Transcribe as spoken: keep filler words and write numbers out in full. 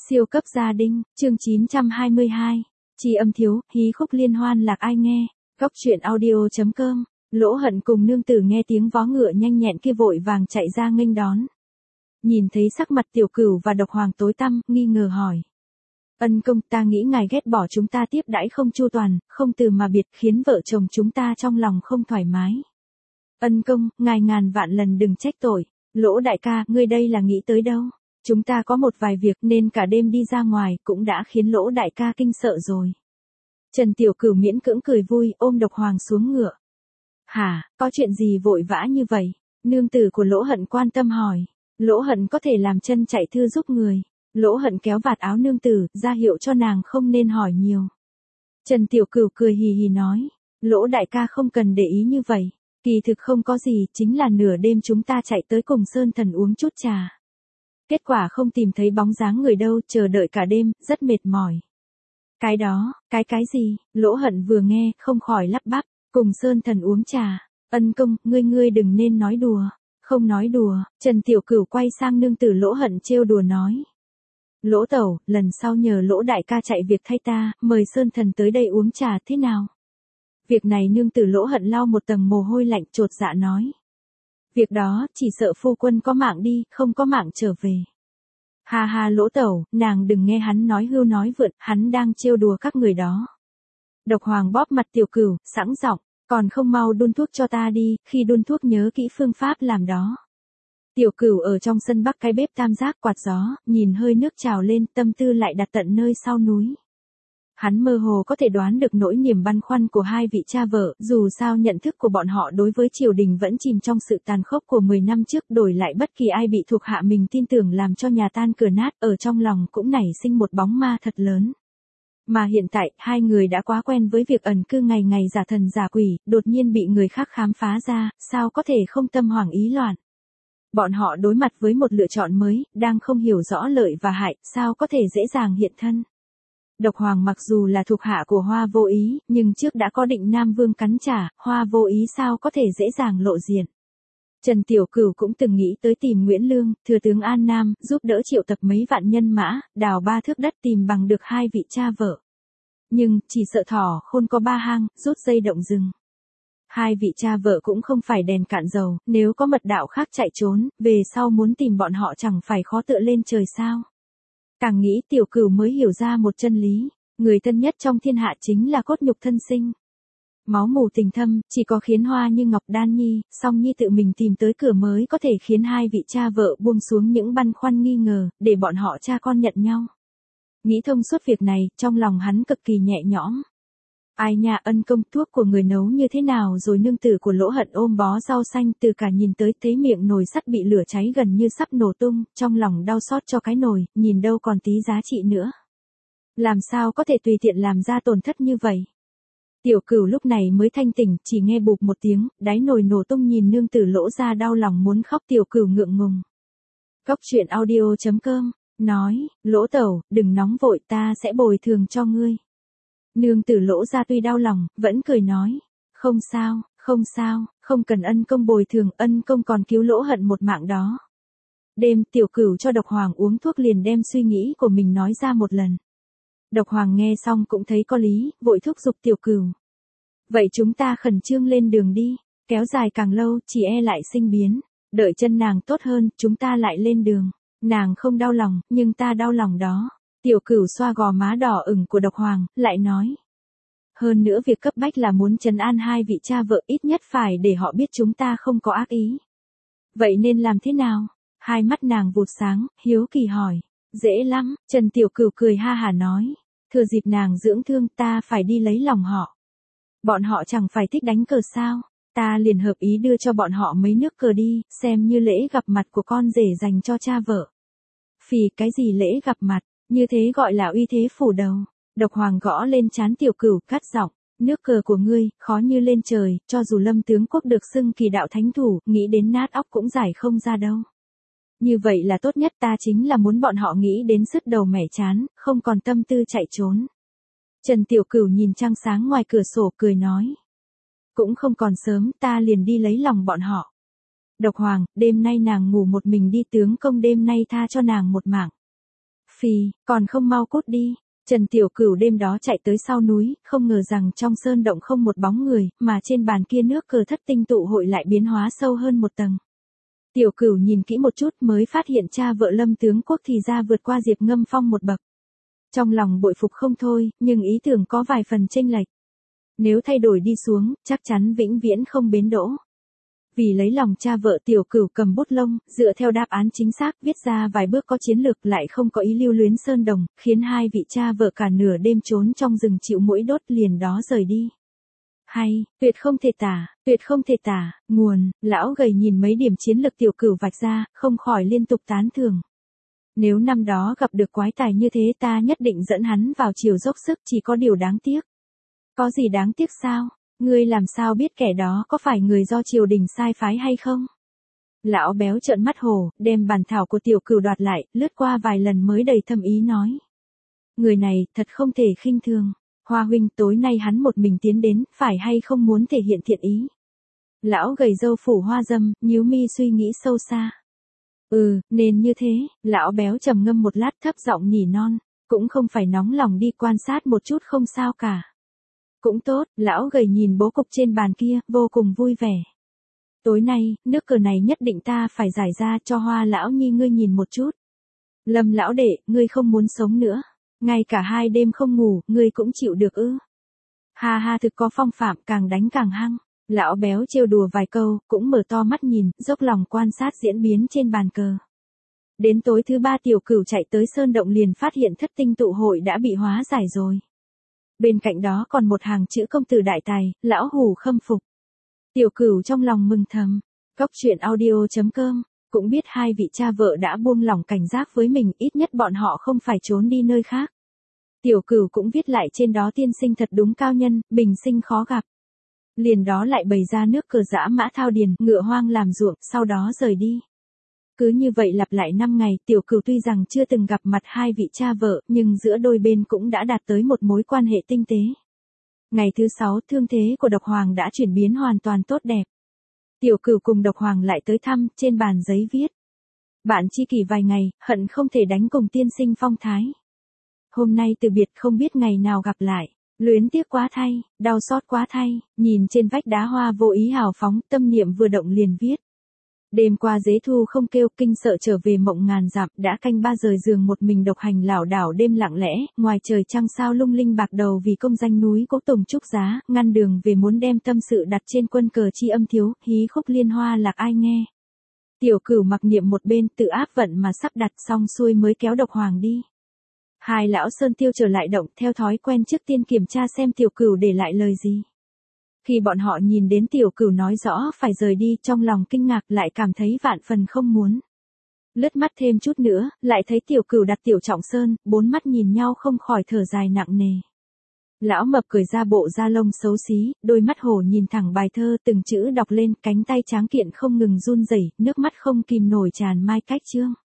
Siêu cấp gia đình, chương chín trăm hai mươi hai. Chi âm thiếu, hí khúc liên hoan lạc ai nghe. Góc truyện audio chấm com. Lỗ Hận cùng nương tử nghe tiếng vó ngựa nhanh nhẹn kia vội vàng chạy ra nghênh đón. Nhìn thấy sắc mặt Tiểu Cửu và Độc Hoàng tối tăm, nghi ngờ hỏi. Ân công, ta nghĩ ngài ghét bỏ chúng ta tiếp đãi không chu toàn, không từ mà biệt, khiến vợ chồng chúng ta trong lòng không thoải mái. Ân công, ngài ngàn vạn lần đừng trách tội. Lỗ đại ca, ngươi đây là nghĩ tới đâu? Chúng ta có một vài việc nên cả đêm đi ra ngoài cũng đã khiến Lỗ đại ca kinh sợ rồi. Trần Tiểu Cửu miễn cưỡng cười vui, ôm Độc Hoàng xuống ngựa. Hả, có chuyện gì vội vã như vậy? Nương tử của Lỗ Hận quan tâm hỏi. Lỗ Hận có thể làm chân chạy thư giúp người. Lỗ Hận kéo vạt áo nương tử, ra hiệu cho nàng không nên hỏi nhiều. Trần Tiểu Cửu cười hì hì nói. Lỗ đại ca không cần để ý như vậy. Kỳ thực không có gì, chính là nửa đêm chúng ta chạy tới cùng Sơn Thần uống chút trà. Kết quả không tìm thấy bóng dáng người đâu, chờ đợi cả đêm, rất mệt mỏi. Cái đó, cái cái gì? Lỗ Hận vừa nghe, không khỏi lắp bắp, cùng Sơn Thần uống trà. Ân công, ngươi ngươi đừng nên nói đùa. Không nói đùa, Trần Tiểu Cửu quay sang nương tử Lỗ Hận trêu đùa nói. Lỗ tẩu, lần sau nhờ Lỗ đại ca chạy việc thay ta, mời Sơn Thần tới đây uống trà thế nào? Việc này nương tử Lỗ Hận lau một tầng mồ hôi lạnh chột dạ nói. Việc đó, chỉ sợ phu quân có mạng đi, không có mạng trở về. Ha ha Lỗ tẩu, nàng đừng nghe hắn nói hưu nói vượt, hắn đang trêu đùa các người đó. Độc Hoàng bóp mặt Tiểu Cửu, sẵn giọng, còn không mau đun thuốc cho ta đi, khi đun thuốc nhớ kỹ phương pháp làm đó. Tiểu Cửu ở trong sân bắc cái bếp tam giác quạt gió, nhìn hơi nước trào lên, tâm tư lại đặt tận nơi sau núi. Hắn mơ hồ có thể đoán được nỗi niềm băn khoăn của hai vị cha vợ, dù sao nhận thức của bọn họ đối với triều đình vẫn chìm trong sự tàn khốc của mười năm trước, đổi lại bất kỳ ai bị thuộc hạ mình tin tưởng làm cho nhà tan cửa nát, ở trong lòng cũng nảy sinh một bóng ma thật lớn. Mà hiện tại, hai người đã quá quen với việc ẩn cư ngày ngày giả thần giả quỷ, đột nhiên bị người khác khám phá ra, sao có thể không tâm hoảng ý loạn. Bọn họ đối mặt với một lựa chọn mới, đang không hiểu rõ lợi và hại, sao có thể dễ dàng hiện thân. Độc Hoàng mặc dù là thuộc hạ của Hoa Vô Ý, nhưng trước đã có Định Nam Vương cắn trả, Hoa Vô Ý sao có thể dễ dàng lộ diện. Trần Tiểu Cửu cũng từng nghĩ tới tìm Nguyễn Lương, thừa tướng An Nam, giúp đỡ triệu tập mấy vạn nhân mã, đào ba thước đất tìm bằng được hai vị cha vợ. Nhưng, chỉ sợ thỏ khôn có ba hang, rút dây động rừng. Hai vị cha vợ cũng không phải đèn cạn dầu, nếu có mật đạo khác chạy trốn, về sau muốn tìm bọn họ chẳng phải khó tựa lên trời sao. Càng nghĩ Tiểu Cửu mới hiểu ra một chân lý, người thân nhất trong thiên hạ chính là cốt nhục thân sinh. Máu mù tình thâm, chỉ có khiến Hoa Như Ngọc Đan Nhi, Song Nhi tự mình tìm tới cửa mới có thể khiến hai vị cha vợ buông xuống những băn khoăn nghi ngờ, để bọn họ cha con nhận nhau. Nghĩ thông suốt việc này, trong lòng hắn cực kỳ nhẹ nhõm. Ai nha ân công, thuốc của người nấu như thế nào rồi? Nương tử của Lỗ Hận ôm bó rau xanh từ cả nhìn tới, thấy miệng nồi sắt bị lửa cháy gần như sắp nổ tung, trong lòng đau xót cho cái nồi, nhìn đâu còn tí giá trị nữa. Làm sao có thể tùy tiện làm ra tổn thất như vậy? Tiểu Cửu lúc này mới thanh tỉnh, chỉ nghe bụp một tiếng, đáy nồi nổ tung, nhìn nương tử Lỗ ra đau lòng muốn khóc. Tiểu Cửu ngượng ngùng. Góc truyện audio chấm com, nói, Lỗ tẩu, đừng nóng vội, ta sẽ bồi thường cho ngươi. Nương tử Lỗ ra tuy đau lòng, vẫn cười nói, không sao, không sao, không cần ân công bồi thường, ân công còn cứu Lỗ Hận một mạng đó. Đêm, Tiểu Cửu cho Độc Hoàng uống thuốc liền đem suy nghĩ của mình nói ra một lần. Độc Hoàng nghe xong cũng thấy có lý, vội thúc giục Tiểu Cửu. Vậy chúng ta khẩn trương lên đường đi, kéo dài càng lâu, chỉ e lại sinh biến, đợi chân nàng tốt hơn, chúng ta lại lên đường. Nàng không đau lòng, nhưng ta đau lòng đó. Tiểu Cửu xoa gò má đỏ ửng của Độc Hoàng, lại nói. Hơn nữa việc cấp bách là muốn trấn an hai vị cha vợ, ít nhất phải để họ biết chúng ta không có ác ý. Vậy nên làm thế nào? Hai mắt nàng vụt sáng, hiếu kỳ hỏi. Dễ lắm, Trần Tiểu Cửu cười ha hả nói. Thừa dịp nàng dưỡng thương, ta phải đi lấy lòng họ. Bọn họ chẳng phải thích đánh cờ sao? Ta liền hợp ý đưa cho bọn họ mấy nước cờ đi, xem như lễ gặp mặt của con rể dành cho cha vợ. Phì, cái gì lễ gặp mặt? Như thế gọi là uy thế phủ đầu. Độc Hoàng gõ lên trán Tiểu Cửu, cắt giọng, nước cờ của ngươi, khó như lên trời, cho dù Lâm tướng quốc được xưng kỳ đạo thánh thủ, nghĩ đến nát óc cũng giải không ra đâu. Như vậy là tốt nhất, ta chính là muốn bọn họ nghĩ đến sứt đầu mẻ chán, không còn tâm tư chạy trốn. Trần Tiểu Cửu nhìn trăng sáng ngoài cửa sổ cười nói. Cũng không còn sớm, ta liền đi lấy lòng bọn họ. Độc Hoàng, đêm nay nàng ngủ một mình đi, tướng công đêm nay tha cho nàng một mạng. Phì, còn không mau cút đi. Trần Tiểu Cửu đêm đó chạy tới sau núi, không ngờ rằng trong sơn động không một bóng người, mà trên bàn kia nước cờ thất tinh tụ hội lại biến hóa sâu hơn một tầng. Tiểu Cửu nhìn kỹ một chút mới phát hiện cha vợ Lâm tướng quốc thì ra vượt qua Diệp Ngâm Phong một bậc. Trong lòng bội phục không thôi, nhưng ý tưởng có vài phần chênh lệch. Nếu thay đổi đi xuống, chắc chắn vĩnh viễn không bến đỗ. Vì lấy lòng cha vợ, Tiểu Cửu cầm bút lông, dựa theo đáp án chính xác viết ra vài bước có chiến lược, lại không có ý lưu luyến sơn đồng, khiến hai vị cha vợ cả nửa đêm trốn trong rừng chịu muỗi đốt liền đó rời đi. Hay, tuyệt không thể tả, tuyệt không thể tả, nguồn, lão gầy nhìn mấy điểm chiến lược Tiểu Cửu vạch ra, không khỏi liên tục tán thưởng. Nếu năm đó gặp được quái tài như thế ta nhất định dẫn hắn vào chiều dốc sức, chỉ có điều đáng tiếc. Có gì đáng tiếc sao? Ngươi làm sao biết kẻ đó có phải người do triều đình sai phái hay không? Lão béo trợn mắt hổ, đem bàn thảo của Tiểu Cửu đoạt lại, lướt qua vài lần mới đầy thâm ý nói. Người này, thật không thể khinh thường. Hoa huynh, tối nay hắn một mình tiến đến, phải hay không muốn thể hiện thiện ý? Lão gầy râu phủ hoa dâm, nhíu mi suy nghĩ sâu xa. Ừ, nên như thế, lão béo trầm ngâm một lát thấp giọng nhỉ non, cũng không phải nóng lòng đi quan sát một chút không sao cả. Cũng tốt, lão gầy nhìn bố cục trên bàn kia, vô cùng vui vẻ. Tối nay, nước cờ này nhất định ta phải giải ra cho Hoa lão nhi ngươi nhìn một chút. Lâm lão đệ, ngươi không muốn sống nữa. Ngay cả hai đêm không ngủ, ngươi cũng chịu được ư. Ha ha, thực có phong phạm, càng đánh càng hăng. Lão béo trêu đùa vài câu, cũng mở to mắt nhìn, dốc lòng quan sát diễn biến trên bàn cờ. Đến tối thứ ba Tiểu Cửu chạy tới sơn động liền phát hiện thất tinh tụ hội đã bị hóa giải rồi. Bên cạnh đó còn một hàng chữ công tử đại tài, lão hủ khâm phục. Tiểu Cửu trong lòng mừng thầm. Góc truyện audio chấm com, cũng biết hai vị cha vợ đã buông lỏng cảnh giác với mình, ít nhất bọn họ không phải trốn đi nơi khác. Tiểu Cửu cũng viết lại trên đó tiên sinh thật đúng cao nhân, bình sinh khó gặp. Liền đó lại bày ra nước cờ dã mã thao điền, ngựa hoang làm ruộng, sau đó rời đi. Cứ như vậy lặp lại năm ngày, Tiểu Cửu tuy rằng chưa từng gặp mặt hai vị cha vợ, nhưng giữa đôi bên cũng đã đạt tới một mối quan hệ tinh tế. Ngày thứ sáu, thương thế của Độc Hoàng đã chuyển biến hoàn toàn tốt đẹp. Tiểu Cửu cùng Độc Hoàng lại tới thăm, trên bàn giấy viết. Bạn tri kỷ vài ngày, hận không thể đánh cùng tiên sinh phong thái. Hôm nay từ biệt không biết ngày nào gặp lại. Luyến tiếc quá thay, đau xót quá thay, nhìn trên vách đá hoa vô ý hào phóng, tâm niệm vừa động liền viết. Đêm qua dế thu không kêu, kinh sợ trở về mộng ngàn dặm, đã canh ba rời giường một mình độc hành lảo đảo đêm lặng lẽ, ngoài trời trăng sao lung linh bạc đầu vì công danh núi Cố Tùng trúc giá, ngăn đường về muốn đem tâm sự đặt trên quân cờ chi âm thiếu, hí khúc liên hoa lạc ai nghe. Tiểu Cửu mặc niệm một bên, tự áp vận mà sắp đặt xong xuôi mới kéo Độc Hoàng đi. Hai lão sơn tiêu trở lại động, theo thói quen trước tiên kiểm tra xem Tiểu Cửu để lại lời gì. Khi bọn họ nhìn đến Tiểu Cửu nói rõ phải rời đi, trong lòng kinh ngạc lại cảm thấy vạn phần không muốn. Lướt mắt thêm chút nữa, lại thấy Tiểu Cửu đặt Tiểu Trọng Sơn, bốn mắt nhìn nhau không khỏi thở dài nặng nề. Lão mập cởi ra bộ da lông xấu xí, đôi mắt hổ nhìn thẳng bài thơ từng chữ đọc lên, cánh tay tráng kiện không ngừng run rẩy, nước mắt không kìm nổi tràn mai cách chương.